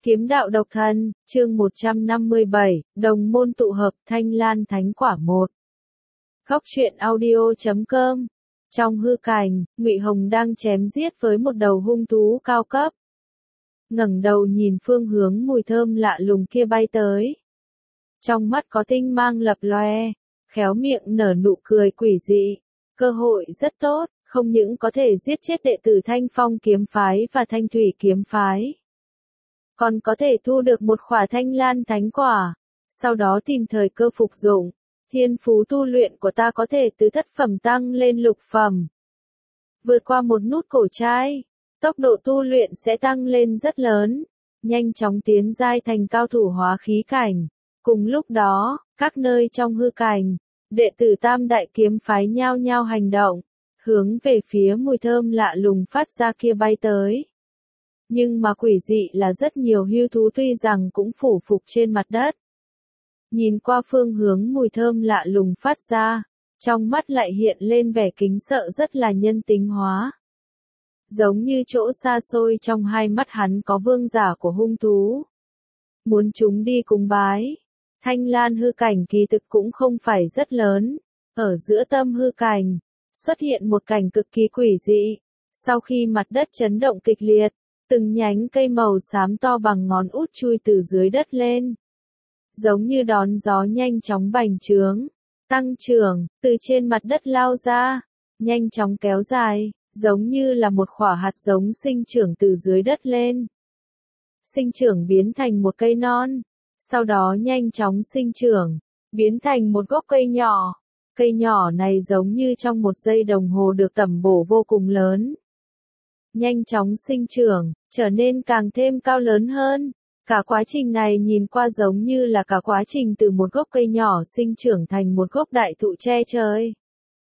Kiếm đạo độc thân, chương 157, đồng môn tụ hợp, Thanh Lan Thánh Quả 1. Góc truyện audio.com. Trong hư cảnh, Ngụy Hồng đang chém giết với một đầu hung thú cao cấp. Ngẩng đầu nhìn phương hướng mùi thơm lạ lùng kia bay tới. Trong mắt có tinh mang lập loe, khéo miệng nở nụ cười quỷ dị. Cơ hội rất tốt, không những có thể giết chết đệ tử Thanh Phong kiếm phái và Thanh Thủy kiếm phái, còn có thể thu được một khỏa Thanh Lan Thánh Quả, sau đó tìm thời cơ phục dụng. Thiên phú tu luyện của ta có thể từ thất phẩm tăng lên lục phẩm. Vượt qua một nút cổ trai, tốc độ tu luyện sẽ tăng lên rất lớn, nhanh chóng tiến giai thành cao thủ hóa khí cảnh. Cùng lúc đó, các nơi trong hư cảnh, đệ tử Tam Đại kiếm phái nhao nhao hành động, hướng về phía mùi thơm lạ lùng phát ra kia bay tới. Nhưng mà quỷ dị là rất nhiều hưu thú tuy rằng cũng phủ phục trên mặt đất. Nhìn qua phương hướng mùi thơm lạ lùng phát ra, trong mắt lại hiện lên vẻ kính sợ rất là nhân tính hóa. Giống như chỗ xa xôi trong hai mắt hắn có vương giả của hung thú. Muốn chúng đi cúng bái. Thanh Lan hư cảnh kỳ thực cũng không phải rất lớn. Ở giữa tâm hư cảnh, xuất hiện một cảnh cực kỳ quỷ dị. Sau khi mặt đất chấn động kịch liệt, từng nhánh cây màu xám to bằng ngón út chui từ dưới đất lên. Giống như đón gió nhanh chóng bành trướng, tăng trưởng, từ trên mặt đất lao ra, nhanh chóng kéo dài, giống như là một khỏa hạt giống sinh trưởng từ dưới đất lên. Sinh trưởng biến thành một cây non, sau đó nhanh chóng sinh trưởng, biến thành một gốc cây nhỏ. Cây nhỏ này giống như trong một giây đồng hồ được tẩm bổ vô cùng lớn. Nhanh chóng sinh trưởng, trở nên càng thêm cao lớn hơn. Cả quá trình này nhìn qua giống như là cả quá trình từ một gốc cây nhỏ sinh trưởng thành một gốc đại thụ che trời.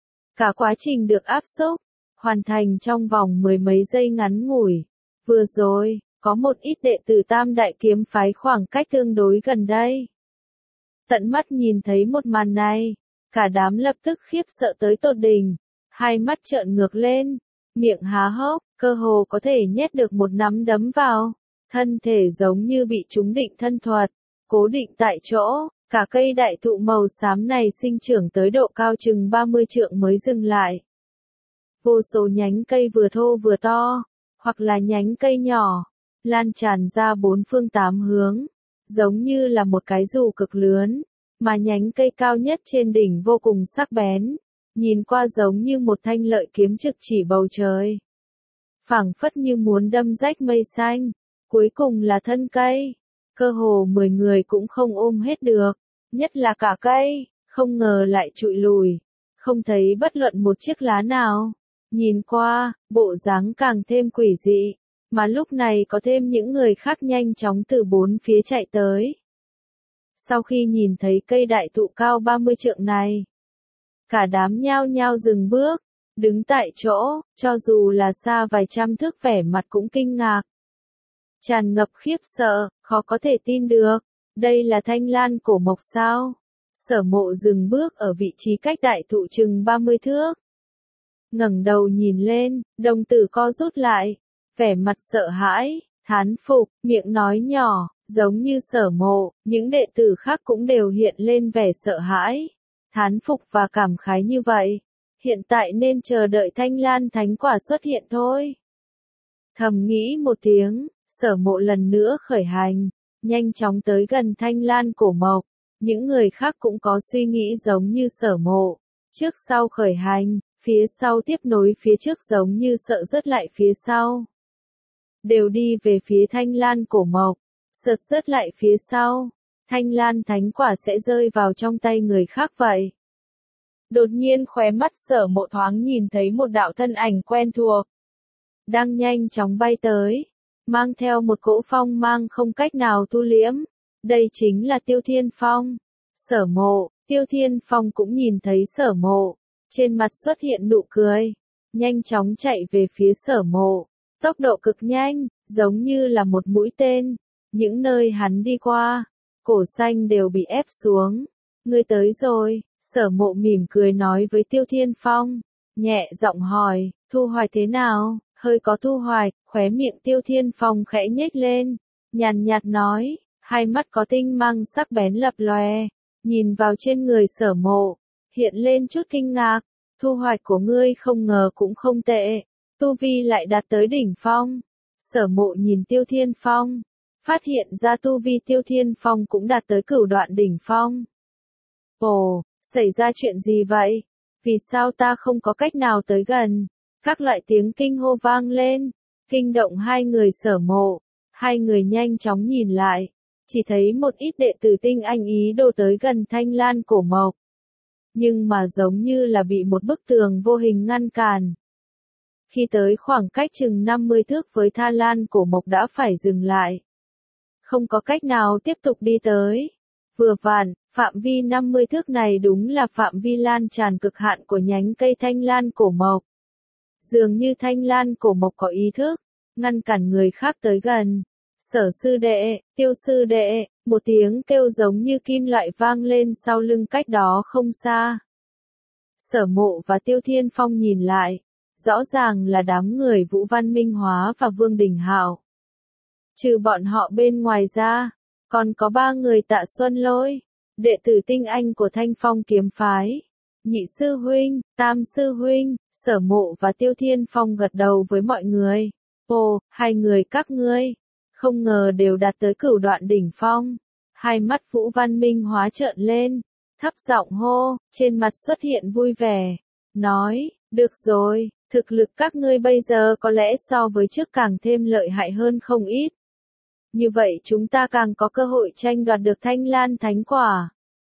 Cả quá trình được áp xúc, hoàn thành trong vòng mười mấy giây ngắn ngủi. Vừa rồi, có một ít đệ tử Tam Đại kiếm phái khoảng cách tương đối gần đây. Tận mắt nhìn thấy một màn này, cả đám lập tức khiếp sợ tới tột đỉnh, hai mắt trợn ngược lên, miệng há hốc, cơ hồ có thể nhét được một nắm đấm vào. Thân thể giống như bị trúng định thân thuật, cố định tại chỗ, cả cây đại thụ màu xám này sinh trưởng tới độ cao chừng 30 trượng mới dừng lại. Vô số nhánh cây vừa thô vừa to, hoặc là nhánh cây nhỏ, lan tràn ra bốn phương tám hướng, giống như là một cái dù cực lớn, mà nhánh cây cao nhất trên đỉnh vô cùng sắc bén, nhìn qua giống như một thanh lợi kiếm trực chỉ bầu trời. Phảng phất như muốn đâm rách mây xanh. Cuối cùng là thân cây, cơ hồ 10 người cũng không ôm hết được, nhất là cả cây, không ngờ lại trụi lùi, không thấy bất luận một chiếc lá nào. Nhìn qua, bộ dáng càng thêm quỷ dị, mà lúc này có thêm những người khác nhanh chóng từ bốn phía chạy tới. Sau khi nhìn thấy cây đại thụ cao 30 trượng này, cả đám nhao nhao dừng bước, đứng tại chỗ, cho dù là xa vài trăm thước vẻ mặt cũng kinh ngạc. Tràn ngập khiếp sợ, khó có thể tin được, đây là Thanh Lan cổ mộc sao? Sở Mộ dừng bước ở vị trí cách đại thụ chừng 30 thước. Ngẩng đầu nhìn lên, đồng tử co rút lại, vẻ mặt sợ hãi, thán phục, miệng nói nhỏ, giống như Sở Mộ, những đệ tử khác cũng đều hiện lên vẻ sợ hãi, thán phục và cảm khái như vậy. Hiện tại nên chờ đợi Thanh Lan Thánh Quả xuất hiện thôi. Thầm nghĩ một tiếng. Sở Mộ lần nữa khởi hành, nhanh chóng tới gần Thanh Lan cổ mộc. Những người khác cũng có suy nghĩ giống như Sở Mộ. Trước sau khởi hành, phía sau tiếp nối phía trước giống như sợ rớt lại phía sau. Đều đi về phía Thanh Lan cổ mộc, sợ rớt lại phía sau. Thanh Lan Thánh Quả sẽ rơi vào trong tay người khác vậy. Đột nhiên khóe mắt Sở Mộ thoáng nhìn thấy một đạo thân ảnh quen thuộc. Đang nhanh chóng bay tới. Mang theo một cỗ phong mang không cách nào thu liễm. Đây chính là Tiêu Thiên Phong. Sở Mộ, Tiêu Thiên Phong cũng nhìn thấy Sở Mộ. Trên mặt xuất hiện nụ cười. Nhanh chóng chạy về phía Sở Mộ. Tốc độ cực nhanh, giống như là một mũi tên. Những nơi hắn đi qua, cổ xanh đều bị ép xuống. Ngươi tới rồi, Sở Mộ mỉm cười nói với Tiêu Thiên Phong. Nhẹ giọng hỏi, thu hoạch thế nào? Hơi có thu hoạch, khóe miệng Tiêu Thiên Phong khẽ nhếch lên, nhàn nhạt nói, hai mắt có tinh mang sắc bén lập lòe, nhìn vào trên người Sở Mộ, hiện lên chút kinh ngạc, thu hoạch của ngươi không ngờ cũng không tệ, tu vi lại đạt tới đỉnh phong. Sở Mộ nhìn Tiêu Thiên Phong, phát hiện ra tu vi Tiêu Thiên Phong cũng đạt tới cửu đoạn đỉnh phong. Ồ, xảy ra chuyện gì vậy? Vì sao ta không có cách nào tới gần? Các loại tiếng kinh hô vang lên, kinh động hai người Sở Mộ. Hai người nhanh chóng nhìn lại, chỉ thấy một ít đệ tử tinh anh ý đồ tới gần Thanh Lan Cổ Mộc. Nhưng mà giống như là bị một bức tường vô hình ngăn cản. Khi tới khoảng cách chừng 50 thước với Thanh Lan Cổ Mộc đã phải dừng lại. Không có cách nào tiếp tục đi tới. Vừa vặn, phạm vi 50 thước này đúng là phạm vi lan tràn cực hạn của nhánh cây Thanh Lan Cổ Mộc. Dường như Thanh Lan Cổ Mộc có ý thức, ngăn cản người khác tới gần. Sở sư đệ, Tiêu sư đệ, một tiếng kêu giống như kim loại vang lên sau lưng cách đó không xa. Sở Mộ và Tiêu Thiên Phong nhìn lại, rõ ràng là đám người Vũ Văn Minh Hóa và Vương Đình Hạo. Trừ bọn họ bên ngoài ra, còn có 3 người Tạ Xuân Lôi, đệ tử tinh anh của Thanh Phong kiếm phái. Nhị sư huynh, tam sư huynh, Sở Mộ và Tiêu Thiên Phong gật đầu với mọi người. Ồ, hai người các ngươi, không ngờ đều đạt tới cửu đoạn đỉnh phong. Hai mắt Vũ Văn Minh Hóa trợn lên, thấp giọng hô, trên mặt xuất hiện vui vẻ. Nói, được rồi, thực lực các ngươi bây giờ có lẽ so với trước càng thêm lợi hại hơn không ít. Như vậy chúng ta càng có cơ hội tranh đoạt được Thanh Lan Thánh Quả.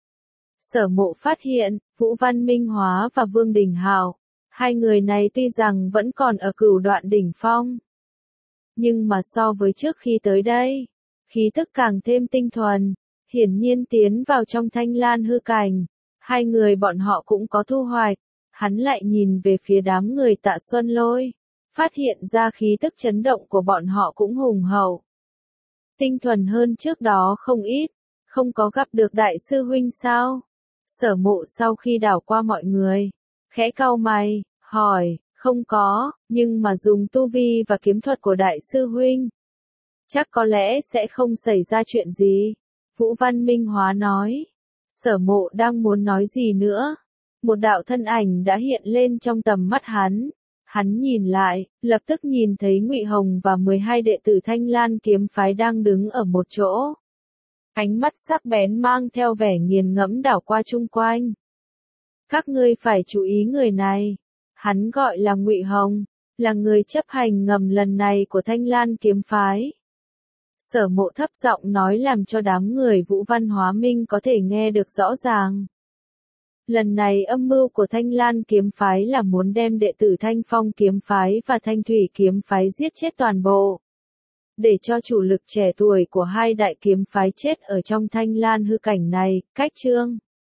Sở Mộ phát hiện, Vũ Văn Minh Hóa và Vương Đình Hạo, hai người này tuy rằng vẫn còn ở cửu đoạn đỉnh phong. Nhưng mà so với trước khi tới đây, khí tức càng thêm tinh thuần, hiển nhiên tiến vào trong Thanh Lan hư cảnh. Hai người bọn họ cũng có thu hoạch, hắn lại nhìn về phía đám người Tạ Xuân Lôi, phát hiện ra khí tức chấn động của bọn họ cũng hùng hậu. Tinh thuần hơn trước đó không ít, không có gặp được đại sư huynh sao? Sở Mộ sau khi đảo qua mọi người, khẽ cau mày, hỏi, không có, nhưng mà dùng tu vi và kiếm thuật của đại sư huynh, chắc có lẽ sẽ không xảy ra chuyện gì. Vũ Văn Minh Hóa nói. Sở Mộ đang muốn nói gì nữa, một đạo thân ảnh đã hiện lên trong tầm mắt hắn. Hắn nhìn lại, lập tức nhìn thấy Ngụy Hồng và 12 đệ tử Thanh Lan kiếm phái đang đứng ở một chỗ. Ánh mắt sắc bén mang theo vẻ nghiền ngẫm đảo qua chung quanh. Các ngươi phải chú ý người này. Hắn gọi là Ngụy Hồng, là người chấp hành ngầm lần này của Thanh Lan kiếm phái. Sở Mộ thấp giọng nói làm cho đám người Vũ Văn Hóa Minh có thể nghe được rõ ràng. Lần này âm mưu của Thanh Lan kiếm phái là muốn đem đệ tử Thanh Phong kiếm phái và Thanh Thủy kiếm phái giết chết toàn bộ. Để cho chủ lực trẻ tuổi của hai đại kiếm phái chết ở trong Thanh Lan hư cảnh này, cách chương.